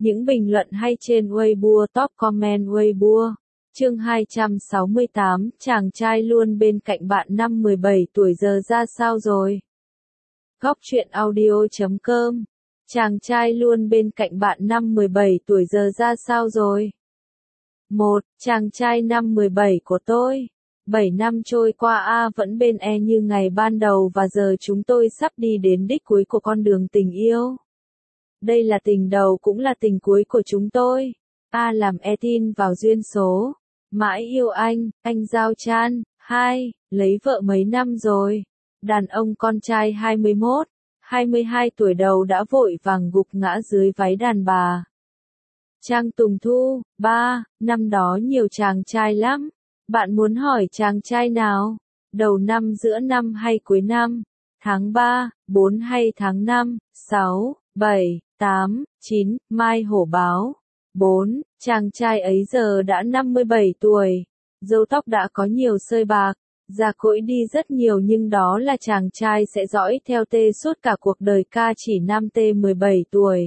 Những bình luận hay trên Weibo, top comment Weibo. Chương 268, chàng trai luôn bên cạnh bạn năm 17 tuổi giờ ra sao rồi? Góc truyện audio.com. Chàng trai luôn bên cạnh bạn năm 17 tuổi giờ ra sao rồi? 1. Chàng trai năm 17 của tôi. 7 năm trôi qua vẫn bên như ngày ban đầu và giờ chúng tôi sắp đi đến đích cuối của con đường tình yêu. Đây là tình đầu cũng là tình cuối của chúng tôi. Làm tin vào duyên số. Mãi yêu anh Giao Chan. 2. Lấy vợ mấy năm rồi. Đàn ông con trai 21, 22 tuổi đầu đã vội vàng gục ngã dưới váy đàn bà. Trang Tùng Thu. 3. Năm đó nhiều chàng trai lắm. Bạn muốn hỏi chàng trai nào? Đầu năm, giữa năm hay cuối năm? Tháng 3, 4 hay tháng 5, 6, 7, 8, 9, Mai Hổ Báo. 4. Chàng trai ấy giờ đã 57 tuổi. Râu tóc đã có nhiều xơi bạc. Già cỗi đi rất nhiều nhưng đó là chàng trai sẽ dõi theo T suốt cả cuộc đời. Ca chỉ nam T 17 tuổi.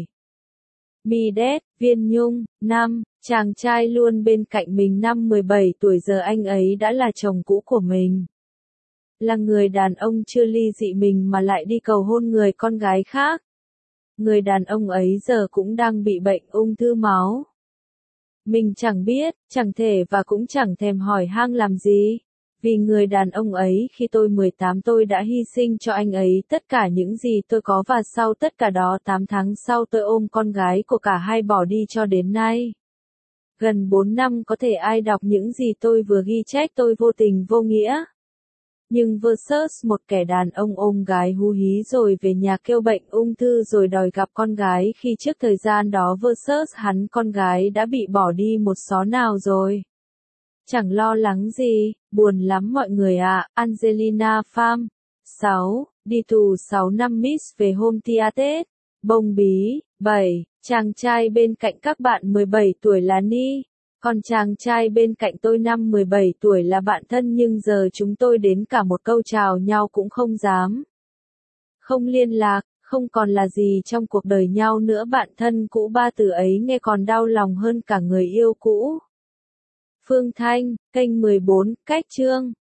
Mi Đét, Viên Nhung. 5. Chàng trai luôn bên cạnh mình năm 17 tuổi giờ anh ấy đã là chồng cũ của mình. Là người đàn ông chưa ly dị mình mà lại đi cầu hôn người con gái khác. Người đàn ông ấy giờ cũng đang bị bệnh ung thư máu. Mình chẳng biết, chẳng thể và cũng chẳng thèm hỏi han làm gì. Vì người đàn ông ấy khi tôi 18 tôi đã hy sinh cho anh ấy tất cả những gì tôi có và sau tất cả đó 8 tháng sau tôi ôm con gái của cả hai bỏ đi cho đến nay. Gần 4 năm có thể ai đọc những gì tôi vừa ghi trách tôi vô tình vô nghĩa. Nhưng versus một kẻ đàn ông ôm gái hú hí rồi về nhà kêu bệnh ung thư rồi đòi gặp con gái khi trước thời gian đó versus hắn con gái đã bị bỏ đi một xó nào rồi. Chẳng lo lắng gì, buồn lắm mọi người ạ. Angelina Pham. 6. Đi tù 6 năm Miss về hôm tia Tết. Bông bí. 7. Chàng trai bên cạnh các bạn 17 tuổi là Ni. Còn chàng trai bên cạnh tôi năm 17 tuổi là bạn thân nhưng giờ chúng tôi đến cả một câu chào nhau cũng không dám. Không liên lạc, không còn là gì trong cuộc đời nhau nữa. Bạn thân cũ ba từ ấy nghe còn đau lòng hơn cả người yêu cũ. Phương Thanh, kênh 14, cách chương.